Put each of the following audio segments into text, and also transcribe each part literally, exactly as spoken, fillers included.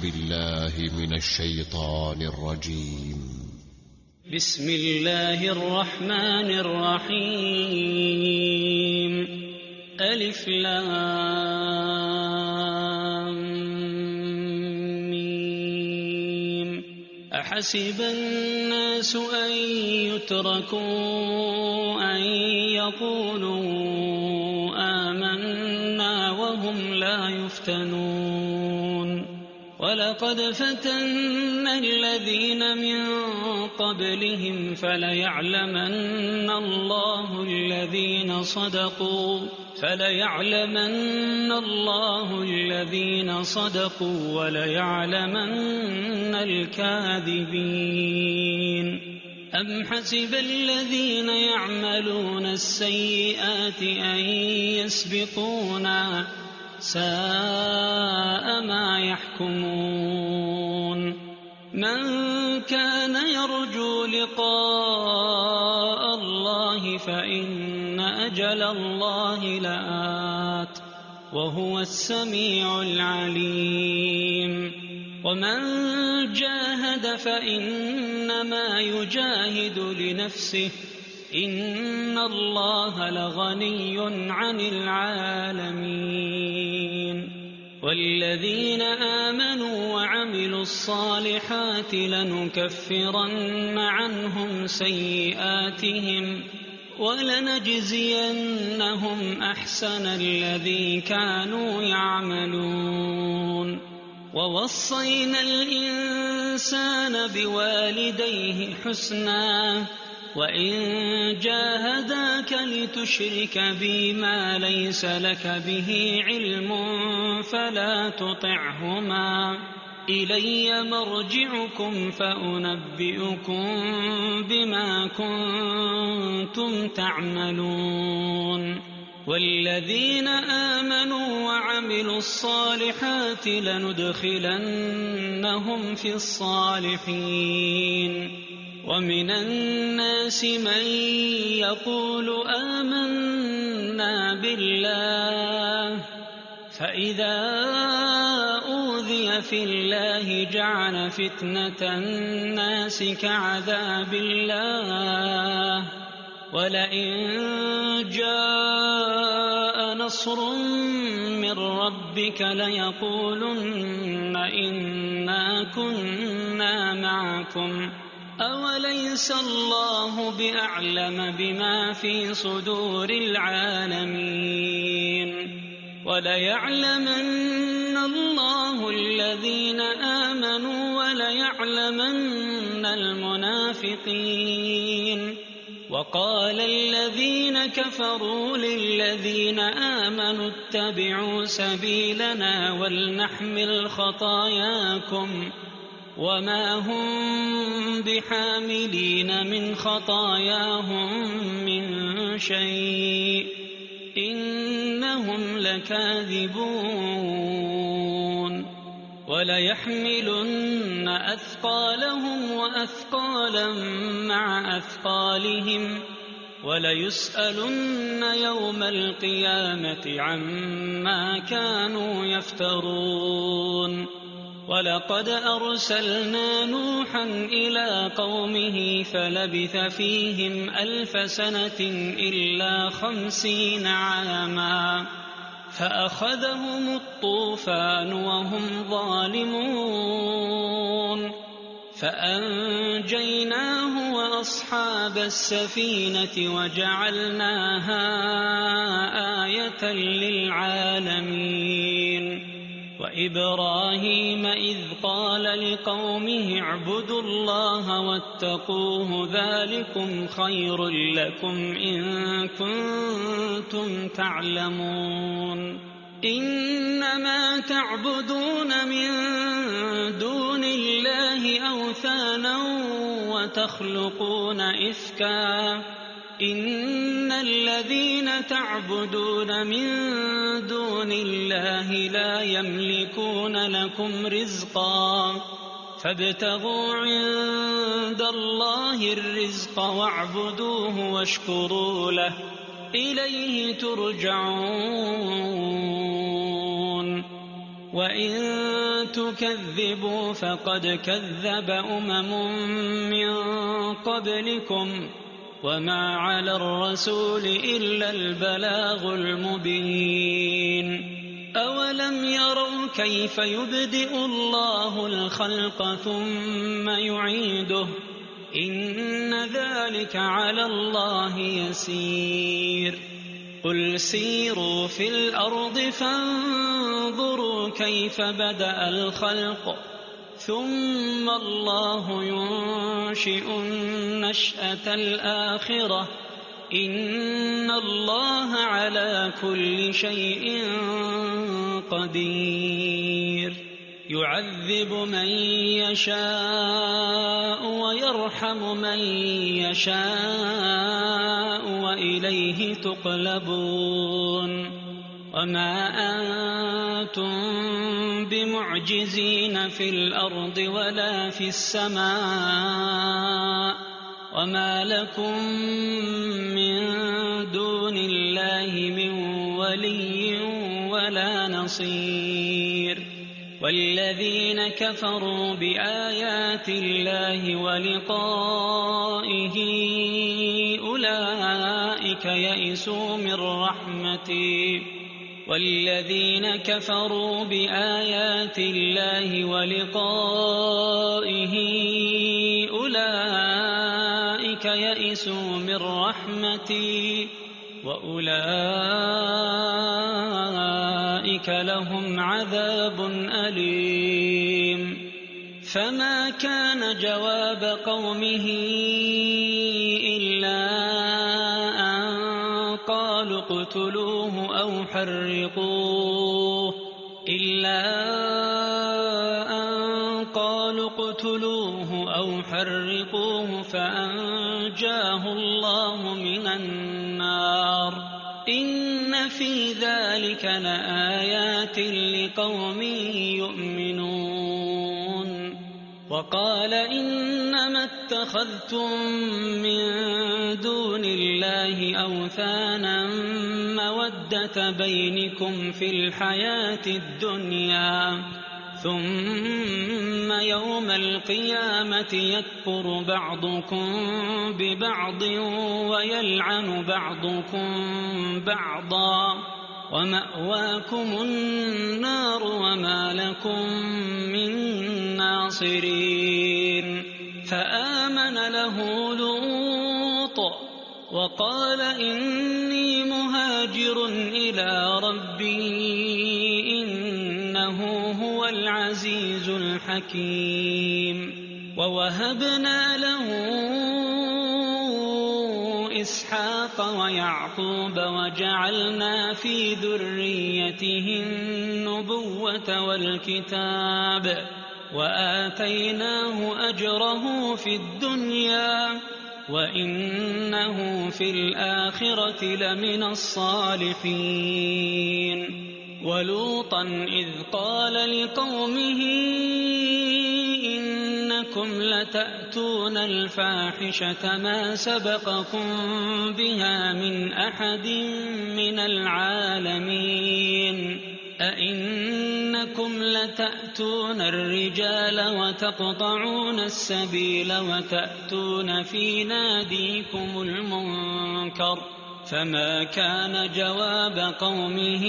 بالله من الشيطان الرجيم. بسم الله الرحمن الرحيم. ألف لام ميم. أحسب الناس أن يتركوا أن يقولوا آمنا وهم لا يفتنون. ولقد فتنا الذين من قبلهم فليعلمن الله الذين صدقوا فليعلمن الله الذين صدقوا وليعلمن الكاذبين. أم حسب الذين يعملون السيئات أن يسبقونا ساء ما يحكمون. من كان يرجو لقاء الله فإن أجل الله لآت وهو السميع العليم. ومن جاهد فإنما يجاهد لنفسه إن الله لغني عن العالمين. والذين آمنوا وعملوا الصالحات لنكفرن عنهم سيئاتهم ولنجزينهم أحسن الذي كانوا يعملون. ووصينا الإنسان بوالديه حسنا وإن جاهداك لتشرك بي ما ليس لك به علم فلا تطعهما إلي مرجعكم فأنبئكم بما كنتم تعملون. والذين آمنوا وعملوا الصالحات لندخلنهم في الصالحين. ومن الناس من يقول آمنا بالله فإذا أوذي في الله جعل فتنة الناس كعذاب الله ولئن جاء نصر من ربك ليقولن إنا كنا معكم أوليس الله بأعلم بما في صدور العالمين. وليعلمن الله الذين آمنوا وليعلمن المنافقين. وقال الذين كفروا للذين آمنوا اتبعوا سبيلنا ولنحمل خطاياكم وما هم بحاملين من خطاياهم من شيء إنهم لكاذبون. وليحملن أثقالهم وأثقالا مع أثقالهم وليسألن يوم القيامة عما كانوا يفترون. ولقد أرسلنا نوحا إلى قومه فلبث فيهم ألف سنة إلا خمسين عاما فأخذهم الطوفان وهم ظالمون فأنجيناه وأصحاب السفينة وجعلناها آية للعالمين. وإبراهيم إذ قال لقومه اعبدوا الله واتقوه ذلكم خير لكم إن كنتم تعلمون. إنما تعبدون من دون الله أوثانا وتخلقون إفكا إن الذين تعبدون من دون الله لا يملكون لكم رزقا فابتغوا عند الله الرزق واعبدوه واشكروا له إليه ترجعون. وإن تكذبوا فقد كذب أمم من قبلكم وما على الرسول إلا البلاغ المبين أولم يروا كيف يبدئ الله الخلق ثم يعيده إن ذلك على الله يسير قل سيروا في الأرض فانظروا كيف بدأ الخلق ثم الله ينشئ النشأة الآخرة إن الله على كل شيء قدير يعذب من يشاء ويرحم من يشاء وإليه تقلبون وما أنتم بمعجزين في الأرض ولا في السماء وما لكم من دون الله من ولي ولا نصير والذين كفروا بآيات الله ولقائه أولئك يئسوا من رحمتي والذين كفروا بآيات الله ولقائه أولئك يئسوا من رحمتي وأولئك لهم عذاب أليم فما كان جواب قومه إلا أن قالوا اقتلوه أو حرقوه إلا أن قالوا اقتلوه أو حرقوه فأنجاه الله من النار إن في ذلك لآيات لقوم يؤمنون وقال إنما اتخذتم من دون الله أوثانا مودة بينكم في الحياة الدنيا ثم يوم القيامة يكفر بعضكم ببعض ويلعن بعضكم بعضا ومأواكم النار وما لكم من ناصرين فآمن له لوط وقال إني مهاجر إلى ربي إنه هو العزيز الحكيم ووهبنا له إسحاق ويعقوب وجعلنا في ذريته النبوة والكتاب وآتيناه أجره في الدنيا وإنه في الآخرة لمن الصالحين ولوطا إذ قال لقومه إنكم لتأتون الفاحشة ما سبقكم بها من أحد من العالمين أئنكم لتأتون الرجال وتقطعون السبيل وتأتون في ناديكم المنكر فما كان جواب قومه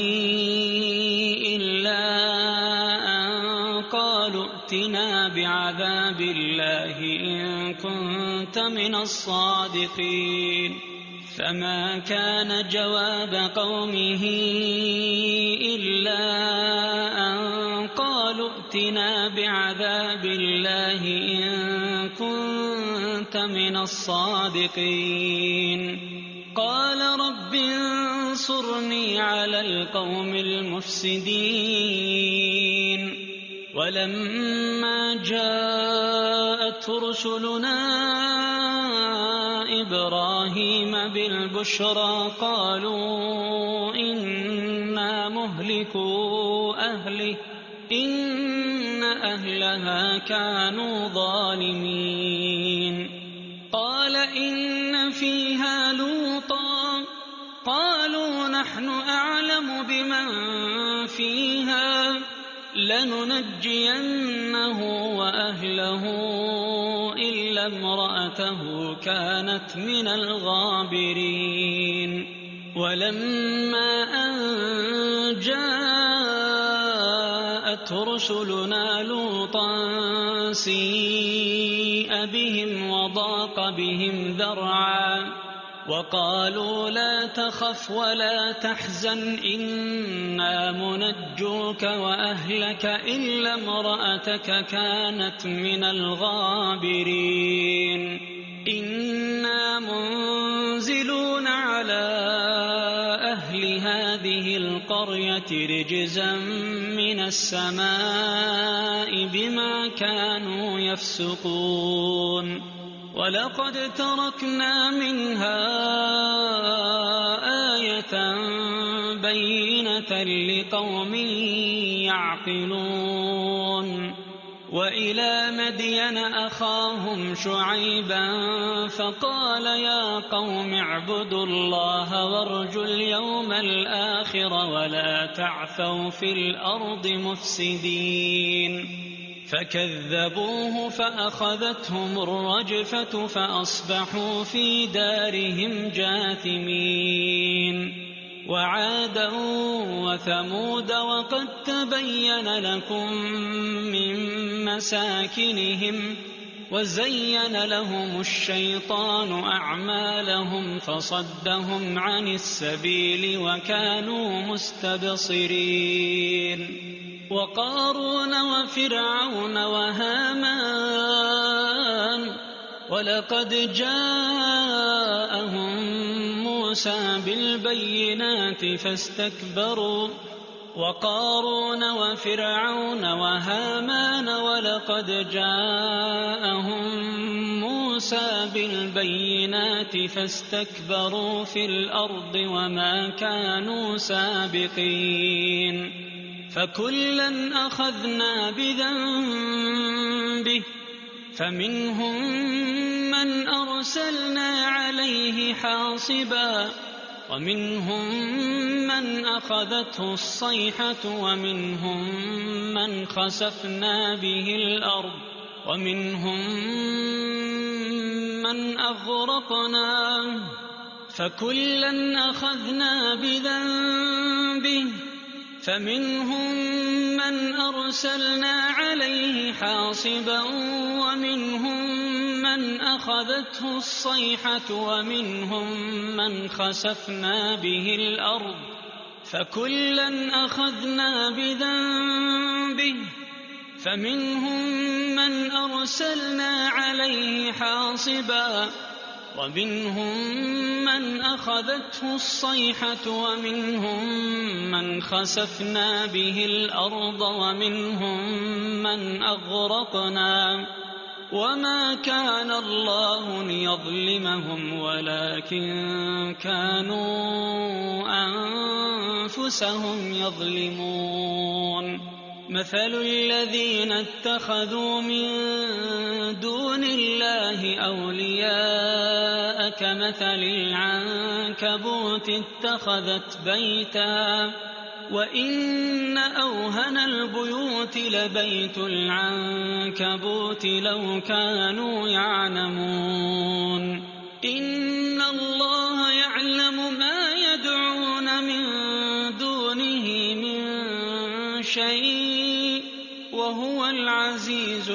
إلا أن قالوا ائتنا بعذاب الله إن كنت من الصادقين فما كان جواب قومه إلا أن قالوا ائتنا بعذاب الله إن كنت من الصادقين قال رب انصرني على القوم المفسدين ولما جاءت رسلنا إبراهيم بالبشرى قالوا إنا مهلكو أهله إن أهلها كانوا ظالمين قال إن فيها لوطا قالوا نحن أعلم بمن فيها لننجينه وأهله إلا امرأته كانت من الغابرين ولما أن جاءت رسلنا لوطا سيء بهم وضاق بهم ذرعا وقالوا لا تخف ولا تحزن إنا منجوك وأهلك إلا امرأتك كانت من الغابرين إنا منزلون على أهل هذه القرية رجزا من السماء بما كانوا يفسقون ولقد تركنا منها آية بينة لقوم يعقلون وإلى مدين أخاهم شعيبا فقال يا قوم اعبدوا الله وارجوا اليوم الآخر ولا تعثوا في الأرض مفسدين فكذبوه فأخذتهم الرجفة فأصبحوا في دارهم جاثمين وعادا وثمود وقد تبين لكم من مساكنهم وزين لهم الشيطان أعمالهم فصدهم عن السبيل وكانوا مستبصرين وقارون وفرعون وهامان ولقد جاءهم موسى بالبينات فاستكبروا وقارون وفرعون وهامان ولقد جاءهم موسى بالبينات فاستكبروا في الأرض وما كانوا سابقين فكلا أخذنا بذنبه فمنهم من أرسلنا عليه حاصبا ومنهم من أخذته الصيحة ومنهم من خسفنا به الأرض ومنهم من أغرقنا فكلا أخذنا بذنبه فمنهم من أرسلنا عليه حاصبا ومنهم من أخذته الصيحة ومنهم من خسفنا به الأرض فكلا أخذنا بذنبه فمنهم من أرسلنا عليه حاصبا ومنهم من أخذته الصيحة ومنهم من خسفنا به الأرض ومنهم من أغرقنا وما كان الله ليظلمهم ولكن كانوا أنفسهم يظلمون مثل الذين اتخذوا من دون الله أولياء كمثل العنكبوت اتخذت بيتا وإن أوهن البيوت لبيت العنكبوت لو كانوا يعلمون إن الله يعلم ما يدعون من دونه من شيء وهو العزيز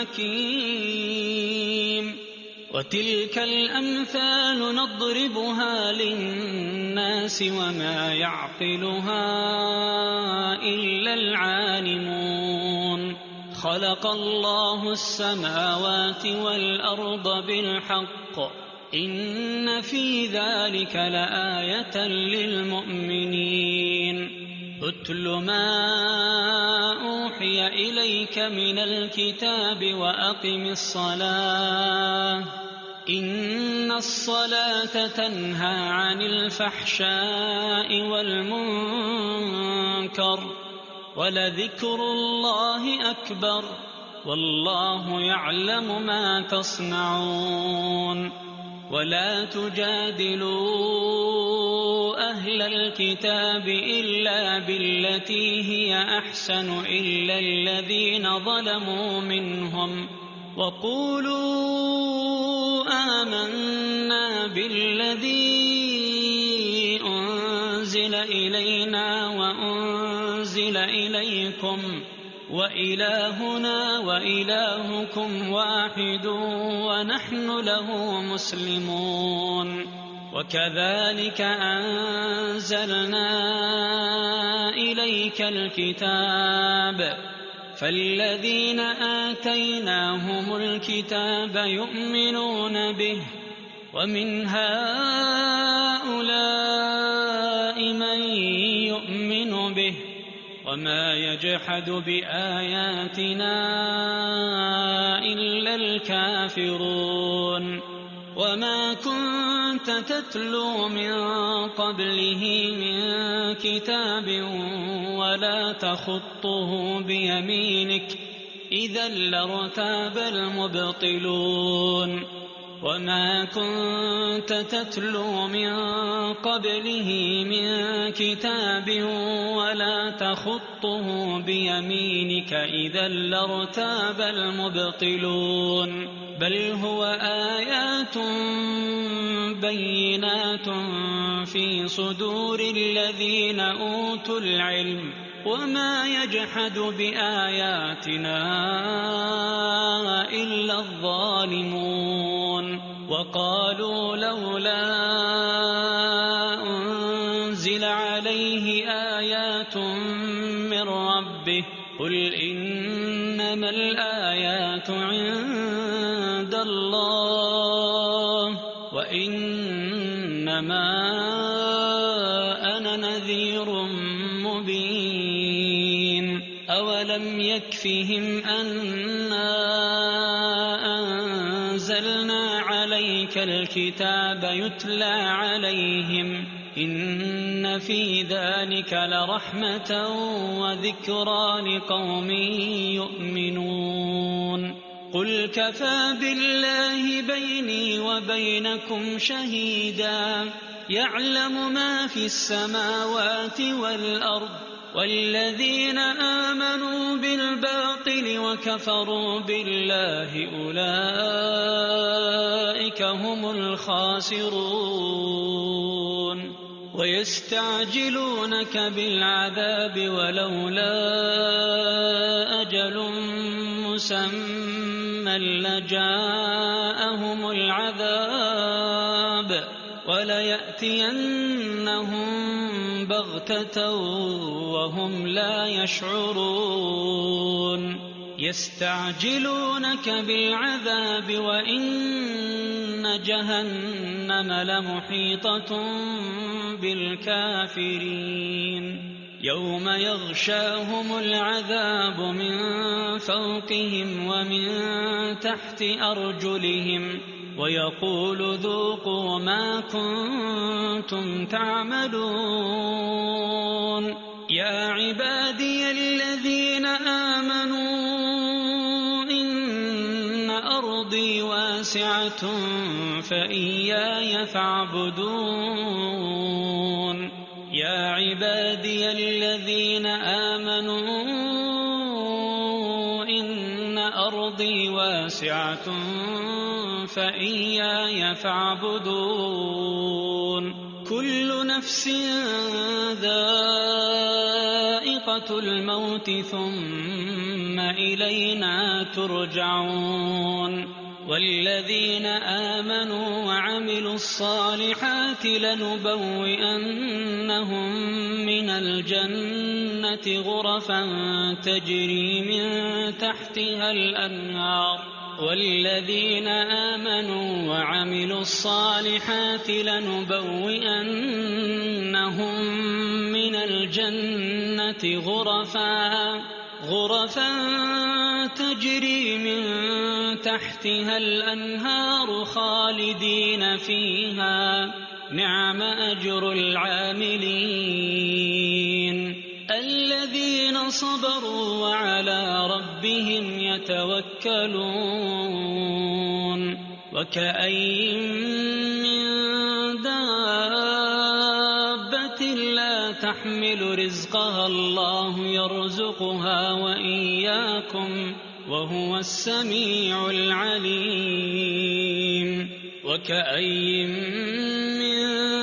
الحكيم وتلك الأمثال نضربها للناس وما يعقلها إلا العالمون خلق الله السماوات والأرض بالحق إن في ذلك لآية للمؤمنين اتل ما أوحي إليك من الكتاب وأقم الصلاة إن الصلاة تنهى عن الفحشاء والمنكر ولذكر الله أكبر والله يعلم ما تصنعون ولا تجادلوا أهل الكتاب إلا بالتي هي أحسن إلا الذين ظلموا منهم وقولوا آمنا بالذي أنزل إلينا وأنزل إليكم وإلهنا وإلهكم واحد ونحن له مسلمون وكذلك أنزلنا إليك الكتاب فالذين آتيناهم الكتاب يؤمنون به ومن هؤلاء من يؤمن به وما يجحد بآياتنا إلا الكافرون وما كنت تتلو من قبله من كتاب ولا تخطه بيمينك إذا لارتاب المبطلون وما كنت تتلو من قبله من كتاب ولا تخطه بيمينك إذا لارتاب المبطلون بل هو آيات بينات في صدور الذين أوتوا العلم وما يجحد بآياتنا إلا الظالمون وقالوا لولا أنزل عليه آيات من ربه قل إنما الآيات عند الله وإنما أنا نذير مبين أولم يكفهم أنا أنزلنا عليك الكتاب يتلى عليهم إن في ذلك لرحمة وذكرى لقوم يؤمنون قل كفى بالله بيني وبينكم شهيدا يعلم ما في السماوات والأرض والذين آمنوا بالباطل وكفروا بالله أولئك هم الخاسرون ويستعجلونك بالعذاب ولولا أجل مسمى لجاءهم العذاب وليأتينهم بغتة وهم لا يشعرون يستعجلونك بالعذاب وإن جهنم لمحيطة بالكافرين يوم يغشاهم العذاب من فوقهم ومن تحت أرجلهم ويقول ذوقوا ما كنتم تعملون يا عبادي الذين آمنوا إن أرضي واسعة فإياي فاعبدون يا عبادي الذين آمنوا إن أرضي واسعة فإياي فاعبدون كل نفس ذائقة الموت ثم إلينا ترجعون والذين آمنوا وعملوا الصالحات لنبوئنهم من الجنة غرفا تجري من تحتها الأنهار والذين آمنوا وعملوا الصالحات لنبوئنهم من الجنة غرفا غرفا تجري من تحتها الأنهار خالدين فيها نعم أجر العاملين الذين صبروا وعلى ربهم يتوكلون وكأين من دابة تحمل رزقها الله يرزقها وإياكم وهو السميع العليم. وكأي من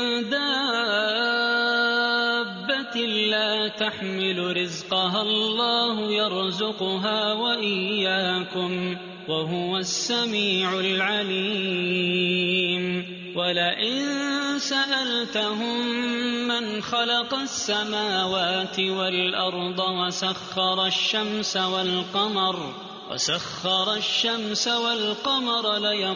دابة لا تحمل رزقها الله يرزقها وإياكم وهو السميع العليم. ولئن سألتهم من خلق السماوات والأرض وسخر الشمس والقمر وسخر الشمس والقمر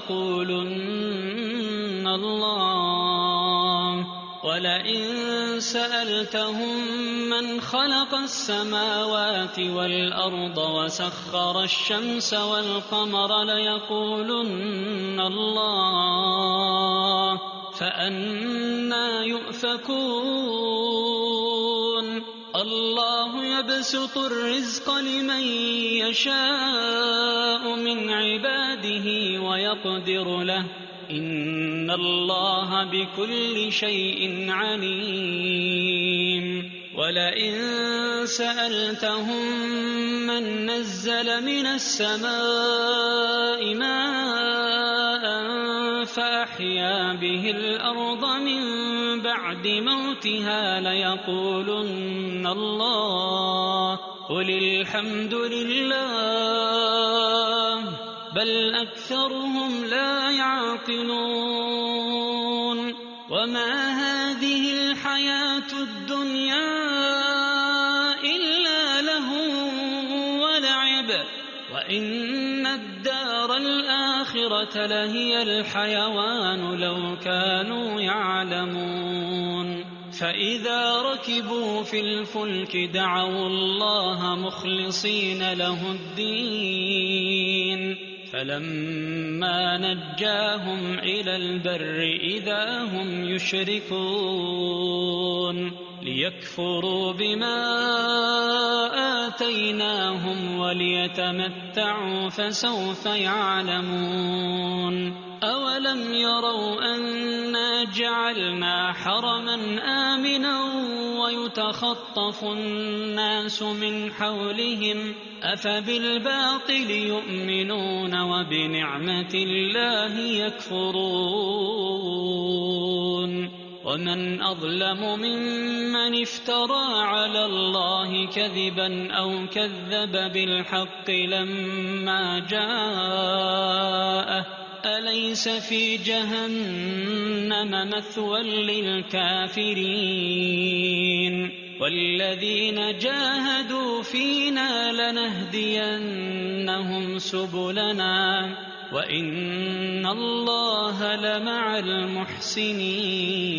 ليقولن الله. ولئن سألتهم من خلق السماوات والأرض وسخر الشمس والقمر ليقولن الله. فأنى يؤفكون؟ الله يبسط الرزق لمن يشاء من عباده ويقدر له إن الله بكل شيء عليم. ولئن سألتهم من نزل من السماء ماء فأحيا به الأرض من بعد موتها ليقولن الله. قل الحمد لله بل أكثرهم لا يعقلون. وما هذه الحياة الدنيا إلا لهو ولعب وإن الدار الآخرة لهي الحيوان لو كانوا يعلمون. فإذا ركبوا في الفلك دعوا الله مخلصين له الدين فلما نجاهم إلى البر إذا هم يشركون ليكفروا بما آتيناهم وليتمتعوا فسوف يعلمون. أولم يروا أنا جعلنا حرما آمنا ويتخطف الناس من حولهم أفبالباطل يؤمنون وبنعمة الله يكفرون. ومن أظلم ممن افترى على الله كذبا أو كذب بالحق لما جاءه أليس في جهنم مثوى للكافرين. والذين جاهدوا فينا لنهدينهم سبلنا وإن الله لمع المحسنين.